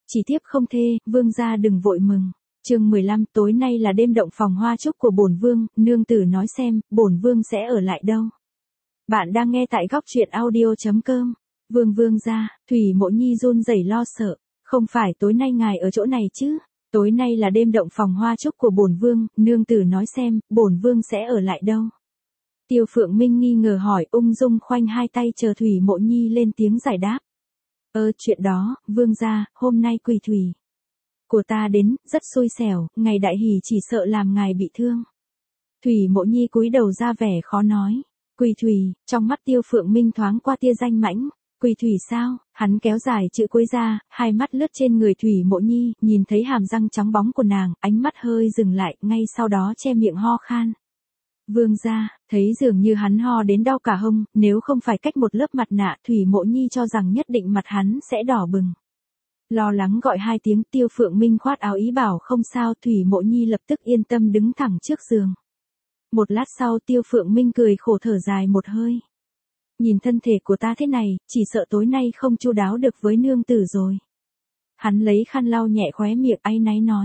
Chỉ thiếp không thê, vương gia đừng vội mừng. Chương 15, tối nay là đêm động phòng hoa chúc của bổn vương, nương tử nói xem, bổn vương sẽ ở lại đâu. Bạn đang nghe tại góc truyện audio.com. Vương gia, Thủy Mộ Nhi run rẩy lo sợ, không phải tối nay ngài ở chỗ này chứ? Tối nay là đêm động phòng hoa chúc của bổn vương, nương tử nói xem, bổn vương sẽ ở lại đâu. Tiêu Phượng Minh nghi ngờ hỏi, ung dung khoanh hai tay chờ Thủy Mộ Nhi lên tiếng giải đáp. Chuyện đó, vương gia, hôm nay quỳ thủy của ta đến, rất xui xẻo, ngày đại hỷ chỉ sợ làm ngài bị thương. Thủy Mộ Nhi cúi đầu ra vẻ khó nói. Quỳ thủy, trong mắt Tiêu Phượng Minh thoáng qua tia danh mãnh. Quỳ thủy sao? Hắn kéo dài chữ cuối ra, hai mắt lướt trên người Thủy Mộ Nhi, nhìn thấy hàm răng trắng bóng của nàng, ánh mắt hơi dừng lại, ngay sau đó che miệng ho khan. Vương gia, thấy dường như hắn ho đến đau cả hông, nếu không phải cách một lớp mặt nạ, Thủy Mộ Nhi cho rằng nhất định mặt hắn sẽ đỏ bừng. Lo lắng gọi hai tiếng, Tiêu Phượng Minh khoát áo ý bảo không sao, Thủy Mộ Nhi lập tức yên tâm đứng thẳng trước giường. Một lát sau Tiêu Phượng Minh cười khổ thở dài một hơi. Nhìn thân thể của ta thế này, chỉ sợ tối nay không chu đáo được với nương tử rồi. Hắn lấy khăn lau nhẹ khóe miệng áy náy nói.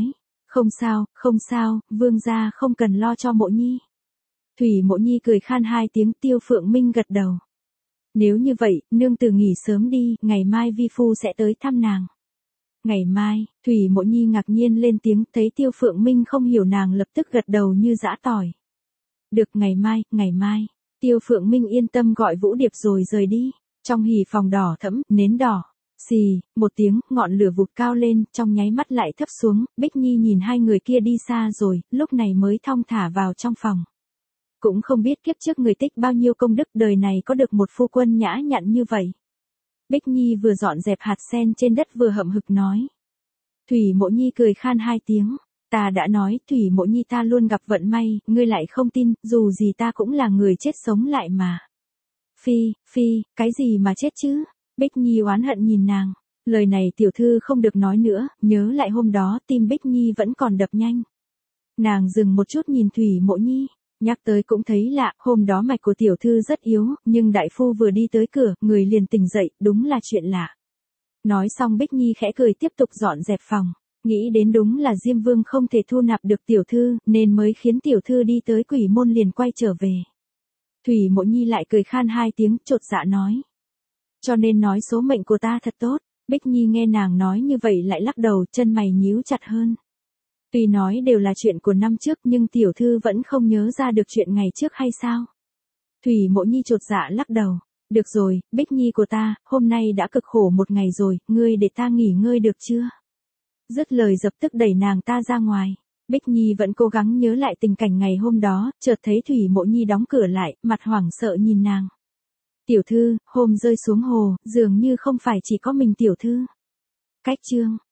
Không sao, vương gia không cần lo cho Mộ Nhi. Thủy Mộ Nhi cười khan hai tiếng, Tiêu Phượng Minh gật đầu. Nếu như vậy, nương tử nghỉ sớm đi, ngày mai vi phu sẽ tới thăm nàng. Ngày mai, Thủy Mộ Nhi ngạc nhiên lên tiếng, thấy Tiêu Phượng Minh không hiểu nàng lập tức gật đầu như giã tỏi. Được, ngày mai. Tiêu Phượng Minh yên tâm gọi Vũ Điệp rồi rời đi. Trong hỉ phòng đỏ thẫm, nến đỏ. Xì, một tiếng, ngọn lửa vụt cao lên, trong nháy mắt lại thấp xuống, Bích Nhi nhìn hai người kia đi xa rồi, lúc này mới thong thả vào trong phòng. Cũng không biết kiếp trước người tích bao nhiêu công đức, đời này có được một phu quân nhã nhặn như vậy. Bích Nhi vừa dọn dẹp hạt sen trên đất vừa hậm hực nói. Thủy Mộ Nhi cười khan hai tiếng. Ta đã nói, Thủy Mộ Nhi ta luôn gặp vận may, ngươi lại không tin, dù gì ta cũng là người chết sống lại mà. Phi, cái gì mà chết chứ? Bích Nhi oán hận nhìn nàng. Lời này tiểu thư không được nói nữa, nhớ lại hôm đó tim Bích Nhi vẫn còn đập nhanh. Nàng dừng một chút nhìn Thủy Mộ Nhi. Nhắc tới cũng thấy lạ, hôm đó mạch của tiểu thư rất yếu, nhưng đại phu vừa đi tới cửa, người liền tỉnh dậy, đúng là chuyện lạ. Nói xong Bích Nhi khẽ cười tiếp tục dọn dẹp phòng, nghĩ đến đúng là Diêm Vương không thể thu nạp được tiểu thư, nên mới khiến tiểu thư đi tới Quỷ Môn liền quay trở về. Thủy Mộ Nhi lại cười khan hai tiếng, chột dạ nói. Cho nên nói số mệnh của ta thật tốt. Bích Nhi nghe nàng nói như vậy lại lắc đầu, chân mày nhíu chặt hơn. Tuy nói đều là chuyện của năm trước nhưng tiểu thư vẫn không nhớ ra được chuyện ngày trước hay sao? Thủy Mộ Nhi chột dạ lắc đầu. Được rồi, Bích Nhi của ta, hôm nay đã cực khổ một ngày rồi, ngươi để ta nghỉ ngơi được chưa? Dứt lời lập tức đẩy nàng ta ra ngoài. Bích Nhi vẫn cố gắng nhớ lại tình cảnh ngày hôm đó, chợt thấy Thủy Mộ Nhi đóng cửa lại, mặt hoảng sợ nhìn nàng. Tiểu thư, hôm rơi xuống hồ, dường như không phải chỉ có mình tiểu thư. Cách chương